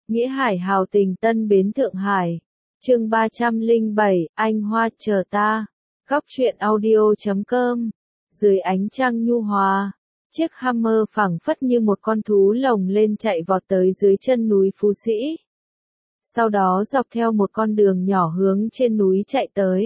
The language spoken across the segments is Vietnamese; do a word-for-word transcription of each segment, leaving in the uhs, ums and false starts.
Nghĩa Hải hào tình Tân Bến Thượng Hải. Chương ba trăm lẻ bảy, anh Hoa chờ ta. Góc truyện audio chấm com. Dưới ánh trăng nhu hòa, chiếc Hummer phảng phất như một con thú lồng lên chạy vọt tới dưới chân núi Phú Sĩ. Sau đó dọc theo một con đường nhỏ hướng trên núi chạy tới.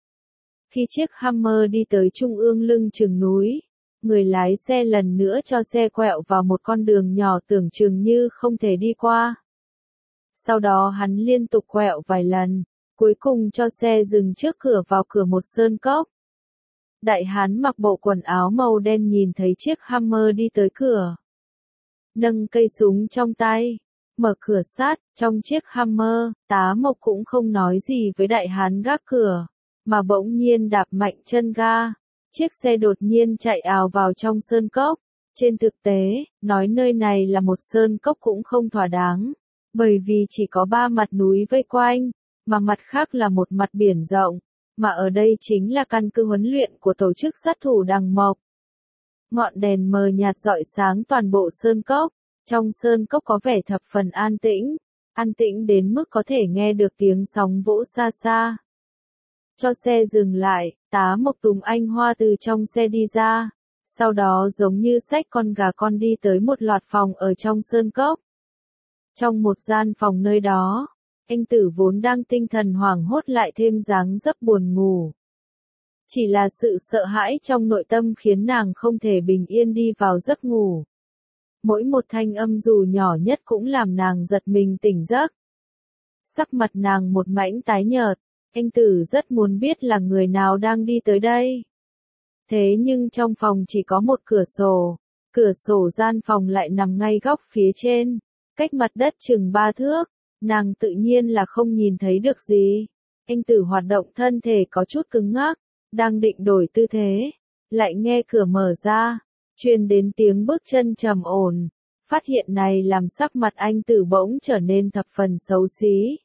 Khi chiếc Hummer đi tới trung ương lưng chừng núi, người lái xe lần nữa cho xe quẹo vào một con đường nhỏ tưởng chừng như không thể đi qua. Sau đó hắn liên tục quẹo vài lần, cuối cùng cho xe dừng trước cửa vào cửa một sơn cốc. Đại hán mặc bộ quần áo màu đen nhìn thấy chiếc Hummer đi tới cửa. Nâng cây súng trong tay, mở cửa sát, trong chiếc Hummer, Tá Mộc cũng không nói gì với đại hán gác cửa, mà bỗng nhiên đạp mạnh chân ga. Chiếc xe đột nhiên chạy ào vào trong sơn cốc. Trên thực tế, nói nơi này là một sơn cốc cũng không thỏa đáng, bởi vì chỉ có ba mặt núi vây quanh, mà mặt khác là một mặt biển rộng, mà ở đây chính là căn cứ huấn luyện của tổ chức sát thủ Đằng Mộc. Ngọn đèn mờ nhạt rọi sáng toàn bộ sơn cốc, trong sơn cốc có vẻ thập phần an tĩnh, an tĩnh đến mức có thể nghe được tiếng sóng vỗ xa xa. Cho xe dừng lại, Tá Mộc Tùng Anh Hoa từ trong xe đi ra, sau đó giống như xách con gà con đi tới một loạt phòng ở trong sơn cốc. Trong một gian phòng nơi đó, anh Tử vốn đang tinh thần hoảng hốt lại thêm dáng dấp buồn ngủ. Chỉ là sự sợ hãi trong nội tâm khiến nàng không thể bình yên đi vào giấc ngủ. Mỗi một thanh âm dù nhỏ nhất cũng làm nàng giật mình tỉnh giấc. Sắc mặt nàng một mảnh tái nhợt, anh Tử rất muốn biết là người nào đang đi tới đây. Thế nhưng trong phòng chỉ có một cửa sổ, cửa sổ gian phòng lại nằm ngay góc phía trên, cách mặt đất chừng ba thước, nàng tự nhiên là không nhìn thấy được gì. Anh Tử hoạt động thân thể có chút cứng ngắc, đang định đổi tư thế, lại nghe cửa mở ra, truyền đến tiếng bước chân trầm ổn. Phát hiện này làm sắc mặt anh Tử bỗng trở nên thập phần xấu xí.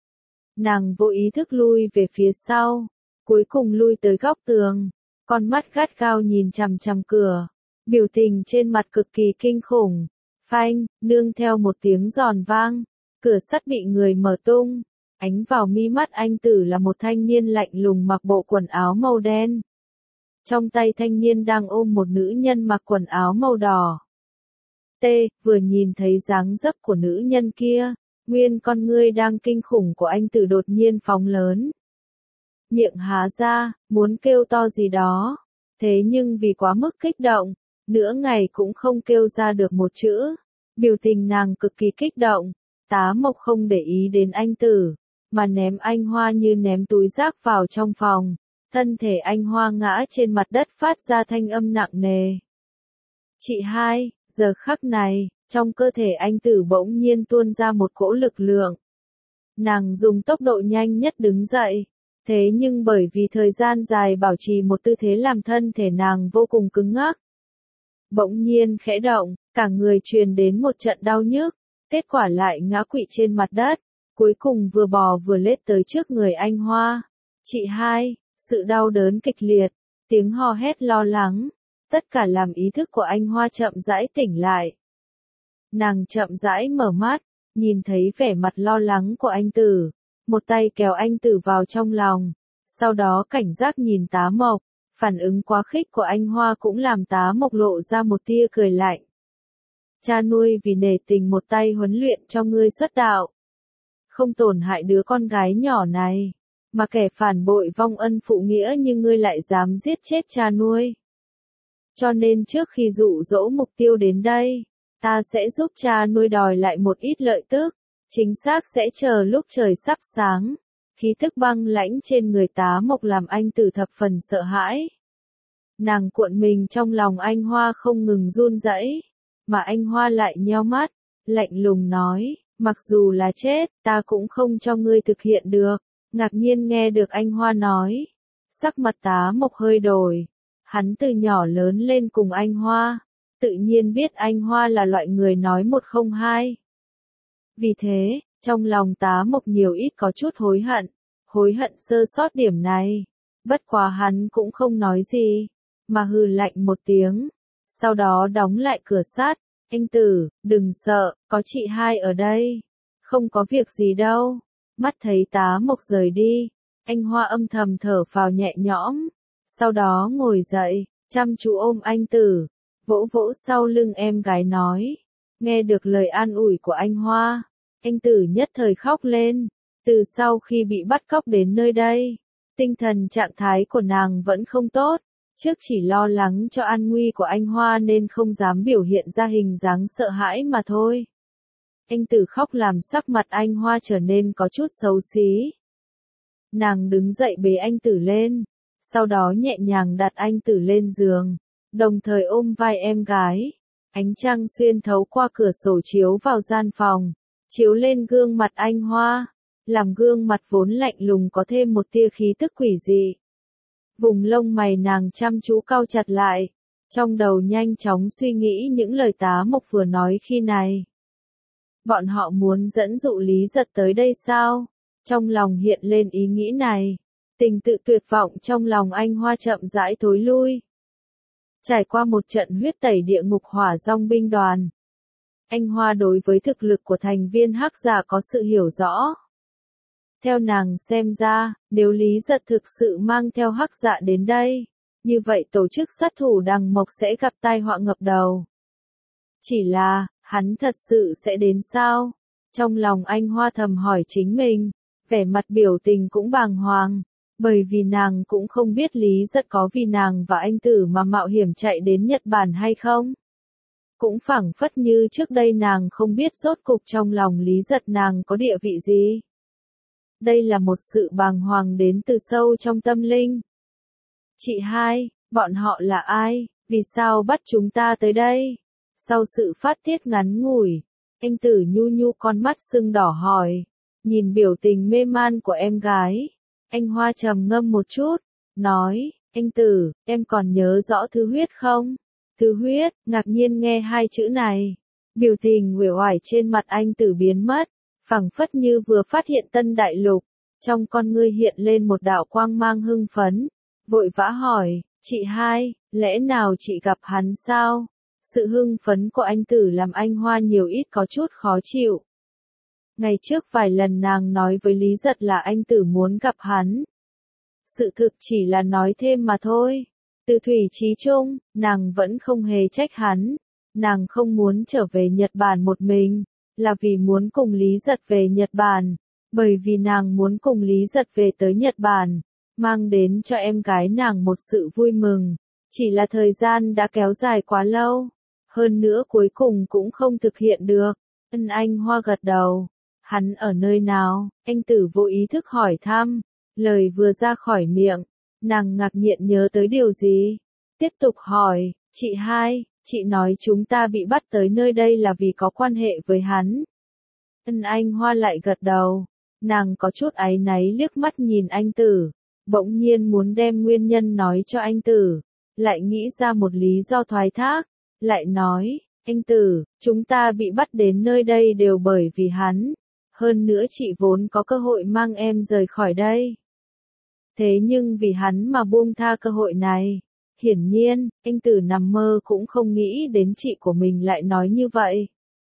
Nàng vô ý thức lui về phía sau, cuối cùng lui tới góc tường, con mắt gắt gao nhìn chằm chằm cửa, biểu tình trên mặt cực kỳ kinh khủng. Phanh, nương theo một tiếng giòn vang, cửa sắt bị người mở tung, ánh vào mi mắt anh Tử là một thanh niên lạnh lùng mặc bộ quần áo màu đen. Trong tay thanh niên đang ôm một nữ nhân mặc quần áo màu đỏ. T, vừa nhìn thấy dáng dấp của nữ nhân kia, nguyên con ngươi đang kinh khủng của anh Tử đột nhiên phóng lớn. Miệng há ra, muốn kêu to gì đó, thế nhưng vì quá mức kích động, nửa ngày cũng không kêu ra được một chữ. Biểu tình nàng cực kỳ kích động. Tá Mộc không để ý đến anh Tử, mà ném anh Hoa như ném túi rác vào trong phòng. Thân thể anh Hoa ngã trên mặt đất phát ra thanh âm nặng nề. Chị hai, giờ khắc này, trong cơ thể anh Tử bỗng nhiên tuôn ra một cỗ lực lượng. Nàng dùng tốc độ nhanh nhất đứng dậy, thế nhưng bởi vì thời gian dài bảo trì một tư thế làm thân thể nàng vô cùng cứng ngắc. Bỗng nhiên khẽ động, cả người truyền đến một trận đau nhức, kết quả lại ngã quỵ trên mặt đất, cuối cùng vừa bò vừa lết tới trước người anh Hoa. Chị hai, sự đau đớn kịch liệt, tiếng hò hét lo lắng, tất cả làm ý thức của anh Hoa chậm rãi tỉnh lại. Nàng chậm rãi mở mắt, nhìn thấy vẻ mặt lo lắng của anh Tử, một tay kéo anh Tử vào trong lòng, sau đó cảnh giác nhìn Tá Mộc. Phản ứng quá khích của anh Hoa cũng làm Tá Mộc lộ ra một tia cười lạnh. Cha nuôi vì nể tình một tay huấn luyện cho ngươi xuất đạo, không tổn hại đứa con gái nhỏ này, mà kẻ phản bội vong ân phụ nghĩa như ngươi lại dám giết chết cha nuôi. Cho nên trước khi dụ dỗ mục tiêu đến đây, ta sẽ giúp cha nuôi đòi lại một ít lợi tức, chính xác sẽ chờ lúc trời sắp sáng. Khí tức băng lãnh trên người Tá Mộc làm anh Tử thập phần sợ hãi. Nàng cuộn mình trong lòng anh Hoa không ngừng run rẩy, mà anh Hoa lại nheo mắt, lạnh lùng nói, mặc dù là chết, ta cũng không cho ngươi thực hiện được. Ngạc nhiên nghe được anh Hoa nói, sắc mặt Tá Mộc hơi đổi, hắn từ nhỏ lớn lên cùng anh Hoa, tự nhiên biết anh Hoa là loại người nói một không hai. Vì thế, trong lòng Tá Mộc nhiều ít có chút hối hận, hối hận sơ sót điểm này. Bất quá hắn cũng không nói gì, mà hừ lạnh một tiếng, sau đó đóng lại cửa sắt. Anh Tử, đừng sợ, có chị hai ở đây, Không có việc gì đâu. Mắt thấy tá mộc rời đi, anh Hoa âm thầm thở phào nhẹ nhõm. Sau đó ngồi dậy, chăm chú ôm anh Tử, vỗ vỗ sau lưng em gái nói. Nghe được lời an ủi của anh Hoa, anh Tử nhất thời khóc lên. Từ sau khi bị bắt cóc đến nơi đây, tinh thần trạng thái của nàng vẫn không tốt. Trước chỉ lo lắng cho an nguy của anh Hoa nên không dám biểu hiện ra hình dáng sợ hãi mà thôi. Anh Tử khóc làm sắc mặt anh Hoa trở nên có chút xấu xí. Nàng đứng dậy bế anh Tử lên, sau đó nhẹ nhàng đặt anh Tử lên giường, đồng thời ôm vai em gái. Ánh trăng xuyên thấu qua cửa sổ chiếu vào gian phòng, chiếu lên gương mặt anh Hoa, làm gương mặt vốn lạnh lùng có thêm một tia khí tức quỷ dị. Vùng lông mày nàng chăm chú cau chặt lại, trong đầu nhanh chóng suy nghĩ những lời tá mộc vừa nói khi này. Bọn họ muốn dẫn dụ Lý Giật tới đây sao? Trong lòng hiện lên ý nghĩ này, tình tự tuyệt vọng trong lòng anh Hoa chậm rãi thối lui. Trải qua một trận huyết tẩy địa ngục hỏa dòng binh đoàn, anh Hoa đối với thực lực của thành viên Hắc Dạ có sự hiểu rõ. Theo nàng xem ra, nếu Lý Giật thực sự mang theo Hắc Dạ đến đây, như vậy tổ chức sát thủ Đằng Mộc sẽ gặp tai họa ngập đầu. Chỉ là, hắn thật sự sẽ đến sao? Trong lòng anh Hoa thầm hỏi chính mình, vẻ mặt biểu tình cũng bàng hoàng, bởi vì nàng cũng không biết Lý Giật có vì nàng và anh Tử mà mạo hiểm chạy đến Nhật Bản hay không. Cũng phảng phất như trước đây nàng không biết rốt cục trong lòng Lý Giật nàng có địa vị gì. Đây là một sự bàng hoàng đến từ sâu trong tâm linh. Chị hai, bọn họ là ai? Vì sao bắt chúng ta tới đây? Sau sự phát tiết ngắn ngủi, anh Tử nhu nhu con mắt sưng đỏ hỏi. Nhìn biểu tình mê man của em gái, anh Hoa trầm ngâm một chút, nói, anh Tử, em còn nhớ rõ Thứ Huyết không? Thứ Huyết, ngạc nhiên nghe hai chữ này, biểu tình uể oải trên mặt anh Tử biến mất, phảng phất như vừa phát hiện tân đại lục, trong con ngươi hiện lên một đạo quang mang hưng phấn, vội vã hỏi, chị hai, lẽ nào chị gặp hắn sao? Sự hưng phấn của anh Tử làm anh Hoa nhiều ít có chút khó chịu. Ngày trước vài lần nàng nói với Lý Giật là anh Tử muốn gặp hắn. Sự thực chỉ là nói thêm mà thôi. Từ thủy chí chung, nàng vẫn không hề trách hắn. Nàng không muốn trở về Nhật Bản một mình, là vì muốn cùng Lý Giật về Nhật Bản. Bởi vì nàng muốn cùng Lý Giật về tới Nhật Bản, mang đến cho em gái nàng một sự vui mừng. Chỉ là thời gian đã kéo dài quá lâu. Hơn nữa cuối cùng cũng không thực hiện được. Ân anh Hoa gật đầu. Hắn ở nơi nào? Anh Tử vô ý thức hỏi thăm. Lời vừa ra khỏi miệng, nàng ngạc nhiên nhớ tới điều gì? Tiếp tục hỏi, chị hai, chị nói chúng ta bị bắt tới nơi đây là vì có quan hệ với hắn. Ân anh Hoa lại gật đầu. Nàng có chút áy náy liếc mắt nhìn anh Tử. Bỗng nhiên muốn đem nguyên nhân nói cho anh Tử. Lại nghĩ ra một lý do thoái thác. Lại nói, anh Tử, chúng ta bị bắt đến nơi đây đều bởi vì hắn. Hơn nữa chị vốn có cơ hội mang em rời khỏi đây. Thế nhưng vì hắn mà buông tha cơ hội này. Hiển nhiên, anh Tử nằm mơ cũng không nghĩ đến chị của mình lại nói như vậy.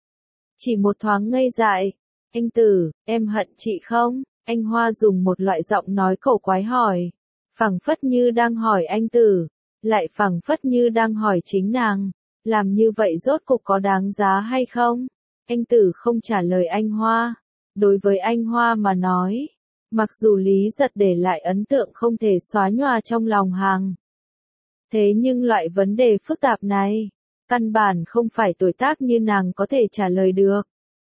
Chỉ một thoáng ngây dại. Anh Tử, em hận chị không? Anh Hoa dùng một loại giọng nói cổ quái hỏi. Phảng phất như đang hỏi anh Tử. Lại phảng phất như đang hỏi chính nàng. Làm như vậy rốt cục có đáng giá hay không? Anh Tử không trả lời anh Hoa. Đối với anh Hoa mà nói, mặc dù Lý Giật để lại ấn tượng không thể xóa nhòa trong lòng hàng. Thế nhưng loại vấn đề phức tạp này, căn bản không phải tuổi tác như nàng có thể trả lời được.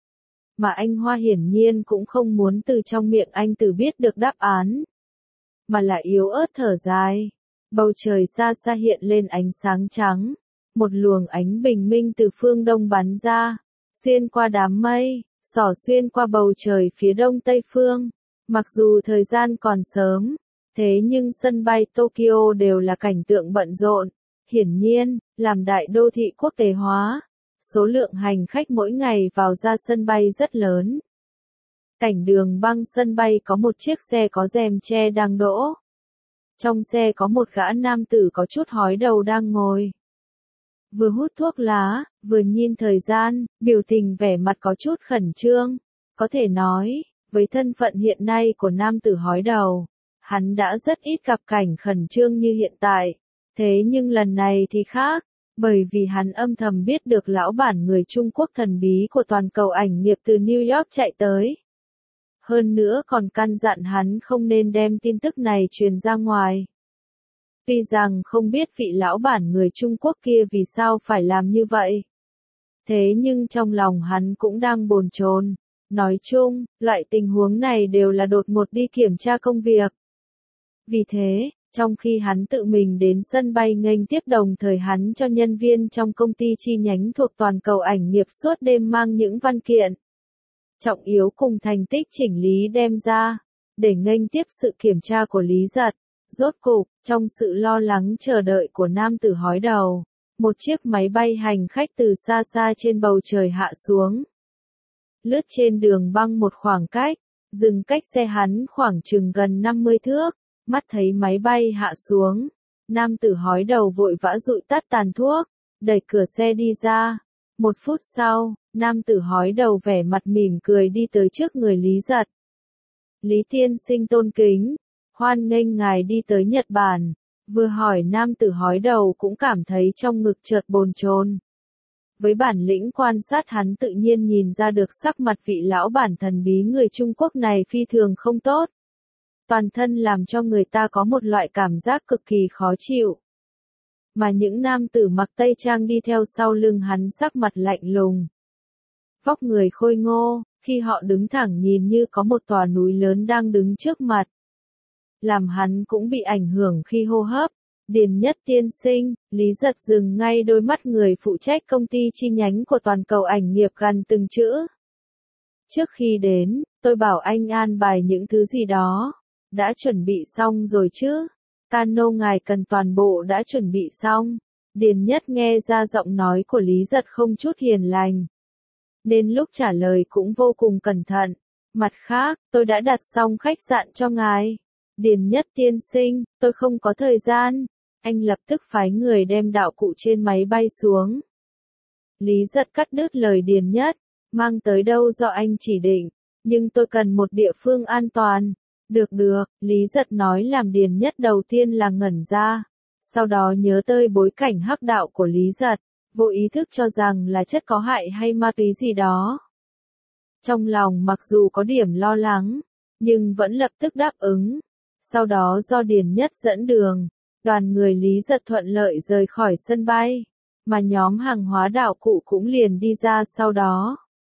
Mà anh Hoa hiển nhiên cũng không muốn từ trong miệng anh Tử biết được đáp án. Mà là yếu ớt thở dài. Bầu trời xa xa hiện lên ánh sáng trắng. Một luồng ánh bình minh từ phương đông bắn ra, xuyên qua đám mây, xỏ xuyên qua bầu trời phía đông tây phương. Mặc dù thời gian còn sớm, thế nhưng sân bay Tokyo đều là cảnh tượng bận rộn. Hiển nhiên, làm đại đô thị quốc tế hóa, số lượng hành khách mỗi ngày vào ra sân bay rất lớn. Cảnh đường băng sân bay có một chiếc xe có rèm che đang đỗ. Trong xe có một gã nam tử có chút hói đầu đang ngồi. Vừa hút thuốc lá, vừa nhìn thời gian, biểu tình vẻ mặt có chút khẩn trương. Có thể nói, với thân phận hiện nay của nam tử hói đầu, hắn đã rất ít gặp cảnh khẩn trương như hiện tại. Thế nhưng lần này thì khác, bởi vì hắn âm thầm biết được lão bản người Trung Quốc thần bí của toàn cầu ảnh nghiệp từ New York chạy tới. Hơn nữa còn căn dặn hắn không nên đem tin tức này truyền ra ngoài. Tuy rằng không biết vị lão bản người Trung Quốc kia vì sao phải làm như vậy. Thế nhưng trong lòng hắn cũng đang bồn chồn. Nói chung, loại tình huống này đều là đột ngột đi kiểm tra công việc. Vì thế, trong khi hắn tự mình đến sân bay nghênh tiếp đồng thời hắn cho nhân viên trong công ty chi nhánh thuộc toàn cầu ảnh nghiệp suốt đêm mang những văn kiện trọng yếu cùng thành tích chỉnh lý đem ra, để nghênh tiếp sự kiểm tra của Lý Giật. Rốt cục, trong sự lo lắng chờ đợi của nam tử hói đầu, một chiếc máy bay hành khách từ xa xa trên bầu trời hạ xuống. Lướt trên đường băng một khoảng cách, dừng cách xe hắn khoảng chừng gần năm mươi thước, mắt thấy máy bay hạ xuống. Nam tử hói đầu vội vã dụi tắt tàn thuốc, đẩy cửa xe đi ra. Một phút sau, nam tử hói đầu vẻ mặt mỉm cười đi tới trước người Lý Giật. Lý tiên sinh tôn kính, hoan nghênh ngài đi tới Nhật Bản. Vừa hỏi nam tử hói đầu cũng cảm thấy trong ngực chợt bồn chồn. Với bản lĩnh quan sát hắn tự nhiên nhìn ra được sắc mặt vị lão bản thần bí người Trung Quốc này phi thường không tốt. Toàn thân làm cho người ta có một loại cảm giác cực kỳ khó chịu. Mà những nam tử mặc tây trang đi theo sau lưng hắn sắc mặt lạnh lùng. Vóc người khôi ngô, khi họ đứng thẳng nhìn như có một tòa núi lớn đang đứng trước mặt. Làm hắn cũng bị ảnh hưởng khi hô hấp. Điền Nhất tiên sinh, Lý Giật dừng ngay đôi mắt người phụ trách công ty chi nhánh của toàn cầu ảnh nghiệp gần từng chữ. Trước khi đến, tôi bảo anh an bài những thứ gì đó. Đã chuẩn bị xong rồi chứ? Cano ngài cần toàn bộ đã chuẩn bị xong. Điền Nhất nghe ra giọng nói của Lý Giật không chút hiền lành, nên lúc trả lời cũng vô cùng cẩn thận. Mặt khác, tôi đã đặt xong khách sạn cho ngài. Điền Nhất tiên sinh, tôi không có thời gian. Anh lập tức phái người đem đạo cụ trên máy bay xuống. Lý Giật cắt đứt lời Điền Nhất, mang tới đâu do anh chỉ định, nhưng tôi cần một địa phương an toàn. Được được, Lý Giật nói làm Điền Nhất đầu tiên là ngẩn ra, sau đó nhớ tới bối cảnh hắc đạo của Lý Giật, vô ý thức cho rằng là chất có hại hay ma túy gì đó. Trong lòng mặc dù có điểm lo lắng, nhưng vẫn lập tức đáp ứng. Sau đó do Điền Nhất dẫn đường, đoàn người Lý Giật thuận lợi rời khỏi sân bay, mà nhóm hàng hóa đạo cụ cũng liền đi ra sau đó.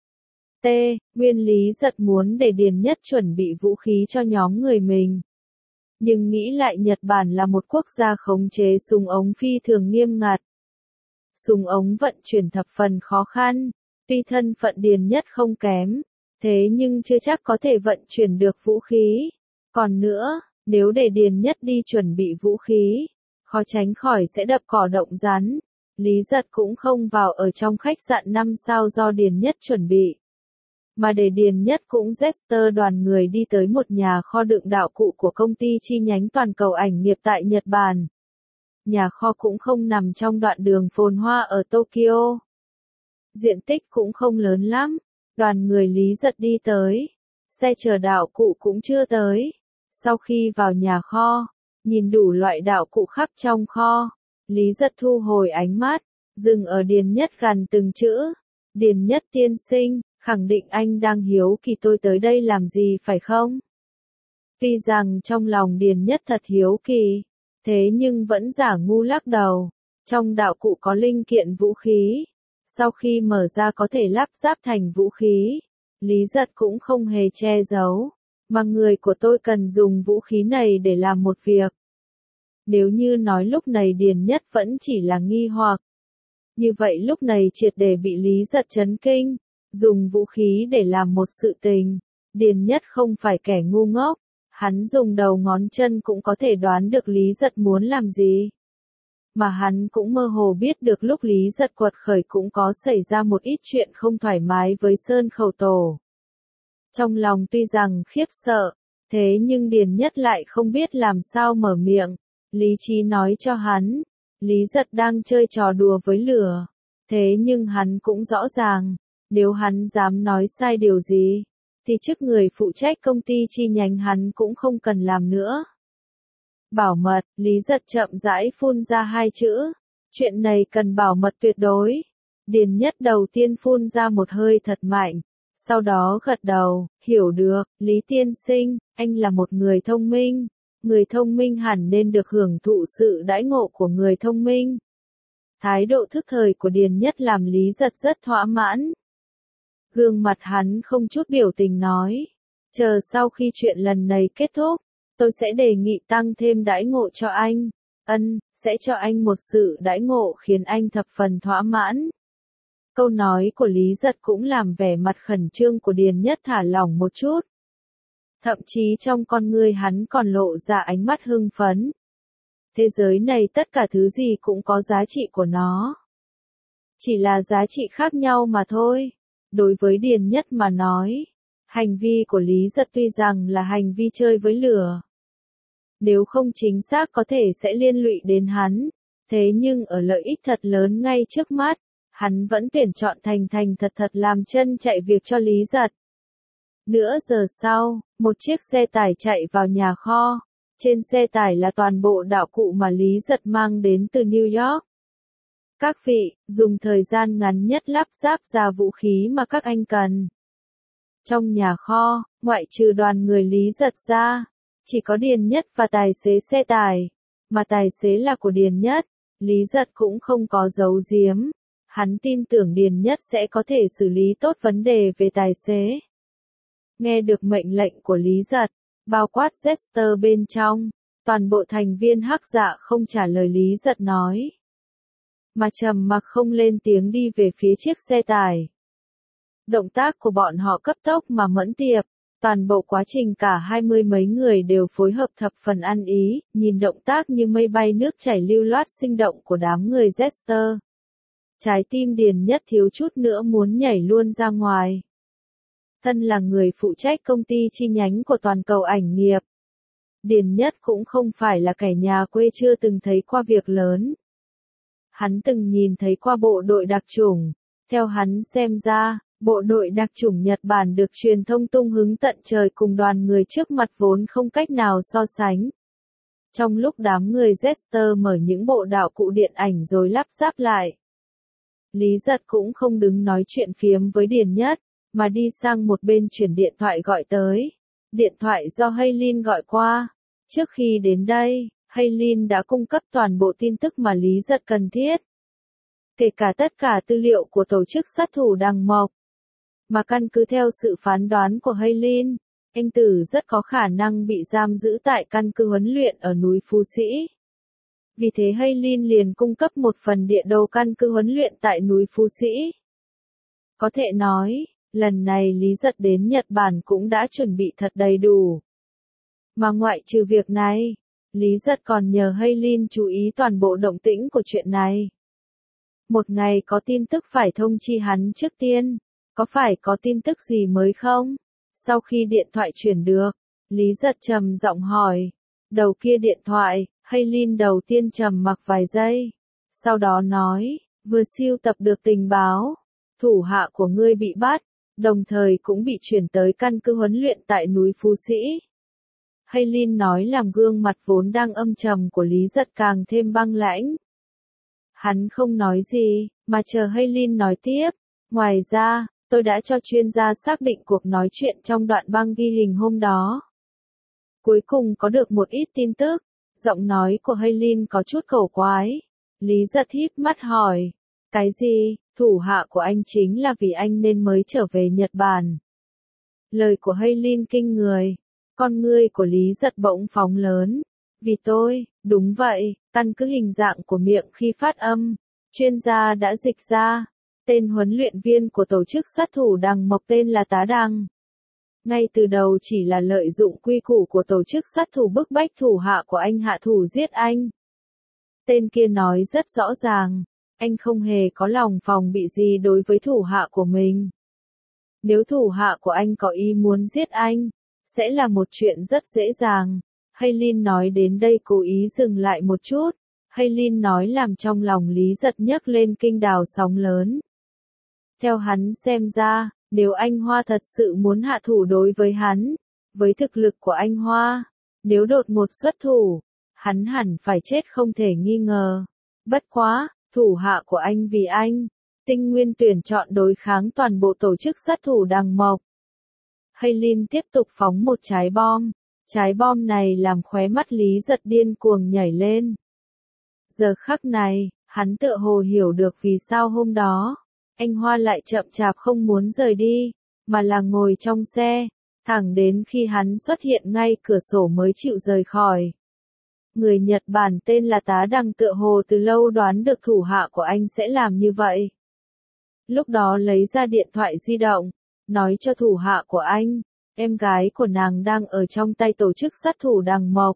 T. Nguyên Lý Giật muốn để Điền Nhất chuẩn bị vũ khí cho nhóm người mình. Nhưng nghĩ lại Nhật Bản là một quốc gia khống chế súng ống phi thường nghiêm ngặt. Súng ống vận chuyển thập phần khó khăn, tuy thân phận Điền Nhất không kém, thế nhưng chưa chắc có thể vận chuyển được vũ khí. Còn nữa, nếu để Điền Nhất đi chuẩn bị vũ khí, khó tránh khỏi sẽ đập cỏ động rắn. Lý Giật cũng không vào ở trong khách sạn năm sao do Điền Nhất chuẩn bị, mà để Điền Nhất cũng Jester đoàn người đi tới một nhà kho đựng đạo cụ của công ty chi nhánh toàn cầu ảnh nghiệp tại Nhật Bản. Nhà kho cũng không nằm trong đoạn đường phồn hoa ở Tokyo. Diện tích cũng không lớn lắm. Đoàn người Lý Giật đi tới. Xe chở đạo cụ cũng chưa tới. Sau khi vào nhà kho, nhìn đủ loại đạo cụ khắp trong kho, Lý Giật thu hồi ánh mắt, dừng ở Điền Nhất gần từng chữ. Điền Nhất tiên sinh, khẳng định anh đang hiếu kỳ tôi tới đây làm gì phải không? Tuy rằng trong lòng Điền Nhất thật hiếu kỳ, thế nhưng vẫn giả ngu lắc đầu. Trong đạo cụ có linh kiện vũ khí, sau khi mở ra có thể lắp ráp thành vũ khí. Lý Giật cũng không hề che giấu, mà người của tôi cần dùng vũ khí này để làm một việc. Nếu như nói lúc này Điền Nhất vẫn chỉ là nghi hoặc, như vậy lúc này triệt để bị Lý Giật chấn kinh. Dùng vũ khí để làm một sự tình, Điền Nhất không phải kẻ ngu ngốc, hắn dùng đầu ngón chân cũng có thể đoán được Lý Giật muốn làm gì. Mà hắn cũng mơ hồ biết được lúc Lý Giật quật khởi cũng có xảy ra một ít chuyện không thoải mái với Sơn Khẩu Tổ. Trong lòng tuy rằng khiếp sợ, thế nhưng Điền Nhất lại không biết làm sao mở miệng. Lý trí nói cho hắn, Lý Giật đang chơi trò đùa với lửa. Thế nhưng hắn cũng rõ ràng, nếu hắn dám nói sai điều gì, thì chức người phụ trách công ty chi nhánh hắn cũng không cần làm nữa. Bảo mật, Lý Giật chậm rãi phun ra hai chữ. Chuyện này cần bảo mật tuyệt đối. Điền Nhất đầu tiên phun ra một hơi thật mạnh. Sau đó gật đầu, hiểu được, Lý tiên sinh, anh là một người thông minh. Người thông minh hẳn nên được hưởng thụ sự đãi ngộ của người thông minh. Thái độ thức thời của Điền Nhất làm Lý Giật rất thỏa mãn. Gương mặt hắn không chút biểu tình nói. Chờ sau khi chuyện lần này kết thúc, tôi sẽ đề nghị tăng thêm đãi ngộ cho anh. Ân, sẽ cho anh một sự đãi ngộ khiến anh thập phần thỏa mãn. Câu nói của Lý Giật cũng làm vẻ mặt khẩn trương của Điền Nhất thả lỏng một chút. Thậm chí trong con ngươi hắn còn lộ ra ánh mắt hưng phấn. Thế giới này tất cả thứ gì cũng có giá trị của nó. Chỉ là giá trị khác nhau mà thôi. Đối với Điền Nhất mà nói, hành vi của Lý Giật tuy rằng là hành vi chơi với lửa. Nếu không chính xác có thể sẽ liên lụy đến hắn. Thế nhưng ở lợi ích thật lớn ngay trước mắt, hắn vẫn tuyển chọn thành thành thật thật làm chân chạy việc cho Lý Giật. Nửa giờ sau, một chiếc xe tải chạy vào nhà kho. Trên xe tải là toàn bộ đạo cụ mà Lý Giật mang đến từ New York. Các vị, dùng thời gian ngắn nhất lắp ráp ra vũ khí mà các anh cần. Trong nhà kho, ngoại trừ đoàn người Lý Giật ra, chỉ có Điền Nhất và tài xế xe tải, mà tài xế là của Điền Nhất. Lý Giật cũng không có giấu giếm. Hắn tin tưởng Điền Nhất sẽ có thể xử lý tốt vấn đề về tài xế. Nghe được mệnh lệnh của Lý Giật, bao quát Chester bên trong, toàn bộ thành viên Hắc Dạ không trả lời Lý Giật nói, mà trầm mặc không lên tiếng đi về phía chiếc xe tải. Động tác của bọn họ cấp tốc mà mẫn tiệp, toàn bộ quá trình cả hai mươi mấy người đều phối hợp thập phần ăn ý, nhìn động tác như mây bay nước chảy lưu loát sinh động của đám người Chester. Trái tim Điền Nhất thiếu chút nữa muốn nhảy luôn ra ngoài. Thân là người phụ trách công ty chi nhánh của toàn cầu ảnh nghiệp. Điền Nhất cũng không phải là kẻ nhà quê chưa từng thấy qua việc lớn. Hắn từng nhìn thấy qua bộ đội đặc chủng. Theo hắn xem ra, bộ đội đặc chủng Nhật Bản được truyền thông tung hứng tận trời cùng đoàn người trước mặt vốn không cách nào so sánh. Trong lúc đám người Chester mở những bộ đạo cụ điện ảnh rồi lắp ráp lại, Lý Giật cũng không đứng nói chuyện phiếm với Điền Nhất, mà đi sang một bên chuyển điện thoại gọi tới. Điện thoại do Haylin gọi qua. Trước khi đến đây, Haylin đã cung cấp toàn bộ tin tức mà Lý Giật cần thiết. Kể cả tất cả tư liệu của tổ chức sát thủ Đằng Mộc. Mà căn cứ theo sự phán đoán của Haylin, anh Tử rất có khả năng bị giam giữ tại căn cứ huấn luyện ở núi Phú Sĩ. Vì thế Haylin liền cung cấp một phần địa đồ căn cứ huấn luyện tại núi Phú Sĩ. Có thể nói, lần này Lý Giật đến Nhật Bản cũng đã chuẩn bị thật đầy đủ. Mà ngoại trừ việc này, Lý Giật còn nhờ Haylin chú ý toàn bộ động tĩnh của chuyện này. Một ngày có tin tức phải thông chi hắn trước tiên. Có phải có tin tức gì mới không? Sau khi điện thoại chuyển được, Lý Giật trầm giọng hỏi. Đầu kia điện thoại, Haylin đầu tiên trầm mặc vài giây. Sau đó nói, vừa sưu tập được tình báo. Thủ hạ của ngươi bị bắt, đồng thời cũng bị chuyển tới căn cứ huấn luyện tại núi Phú Sĩ. Haylin nói làm gương mặt vốn đang âm trầm của Lý Giật càng thêm băng lãnh. Hắn không nói gì, mà chờ Haylin nói tiếp. Ngoài ra, tôi đã cho chuyên gia xác định cuộc nói chuyện trong đoạn băng ghi hình hôm đó. Cuối cùng có được một ít tin tức. Giọng nói của Haylin có chút cổ quái. Lý Giật híp mắt hỏi. Cái gì? Thủ hạ của anh chính là vì anh nên mới trở về Nhật Bản. Lời của Haylin kinh người. Con ngươi của Lý Giật bỗng phóng lớn. Vì tôi, đúng vậy, căn cứ hình dạng của miệng khi phát âm. Chuyên gia đã dịch ra. Tên huấn luyện viên của tổ chức sát thủ Đằng Mộc tên là Tá Đằng. Ngay từ đầu chỉ là lợi dụng quy củ của tổ chức sát thủ bức bách thủ hạ của anh hạ thủ giết anh. Tên kia nói rất rõ ràng, anh không hề có lòng phòng bị gì đối với thủ hạ của mình. Nếu thủ hạ của anh có ý muốn giết anh, sẽ là một chuyện rất dễ dàng. Haylin nói đến đây cố ý dừng lại một chút. Haylin nói làm trong lòng Lý Giật nhấc lên kinh đào sóng lớn. Theo hắn xem ra, Nếu anh Hoa thật sự muốn hạ thủ đối với hắn, với thực lực của anh Hoa, nếu đột ngột xuất thủ, hắn hẳn phải chết không thể nghi ngờ. Bất quá, thủ hạ của anh vì anh, Tinh Nguyên tuyển chọn đối kháng toàn bộ tổ chức sát thủ Đằng Mộc. Haylin tiếp tục phóng một trái bom. Trái bom này làm khóe mắt Lý Giật điên cuồng nhảy lên. Giờ khắc này, hắn tựa hồ hiểu được vì sao hôm đó, anh Hoa lại chậm chạp không muốn rời đi, mà là ngồi trong xe, thẳng đến khi hắn xuất hiện ngay cửa sổ mới chịu rời khỏi. Người Nhật Bản tên là Tá Đằng tựa hồ từ lâu đoán được thủ hạ của anh sẽ làm như vậy. Lúc đó lấy ra điện thoại di động, nói cho thủ hạ của anh, em gái của nàng đang ở trong tay tổ chức sát thủ Đằng Mộc.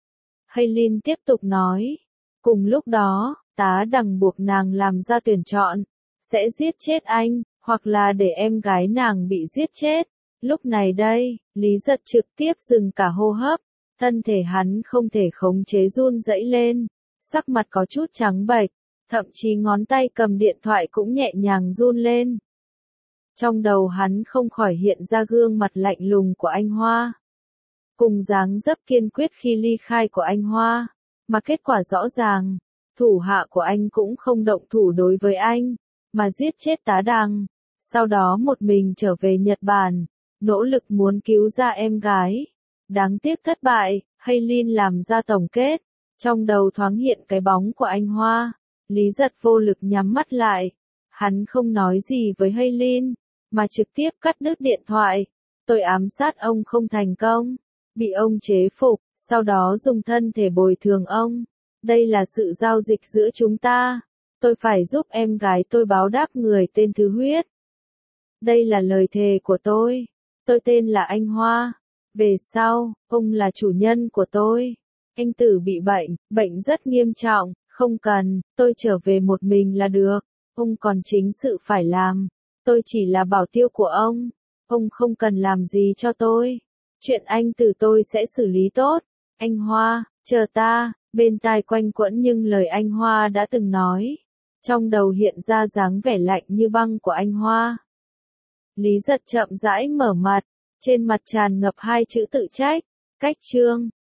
Haylin tiếp tục nói, cùng lúc đó, Tá Đằng buộc nàng làm ra tuyển chọn, sẽ giết chết anh, hoặc là để em gái nàng bị giết chết. Lúc này đây, Lý Giật trực tiếp dừng cả hô hấp, thân thể hắn không thể khống chế run rẩy lên, sắc mặt có chút trắng bệch, thậm chí ngón tay cầm điện thoại cũng nhẹ nhàng run lên. Trong đầu hắn không khỏi hiện ra gương mặt lạnh lùng của anh Hoa, cùng dáng dấp kiên quyết khi ly khai của anh Hoa, mà kết quả rõ ràng, thủ hạ của anh cũng không động thủ đối với anh, mà giết chết Tá Đằng, sau đó một mình trở về Nhật Bản, nỗ lực muốn cứu ra em gái. Đáng tiếc thất bại, Haylin làm ra tổng kết, trong đầu thoáng hiện cái bóng của anh Hoa. Lý Giật vô lực nhắm mắt lại, hắn không nói gì với Haylin, mà trực tiếp cắt đứt điện thoại. Tôi ám sát ông không thành công, bị ông chế phục, sau đó dùng thân thể bồi thường ông. Đây là sự giao dịch giữa chúng ta. Tôi phải giúp em gái tôi báo đáp người tên Thứ Huyết. Đây là lời thề của tôi. Tôi tên là anh Hoa. Về sau, ông là chủ nhân của tôi. Anh Tử bị bệnh, bệnh rất nghiêm trọng, không cần, tôi trở về một mình là được. Ông còn chính sự phải làm. Tôi chỉ là bảo tiêu của ông. Ông không cần làm gì cho tôi. Chuyện anh Tử tôi sẽ xử lý tốt. Anh Hoa, chờ ta. Bên tai quanh quẩn nhưng lời anh Hoa đã từng nói. Trong đầu hiện ra dáng vẻ lạnh như băng của anh Hoa. Lý Giật chậm rãi mở mặt, trên mặt tràn ngập hai chữ tự trách. Cách chương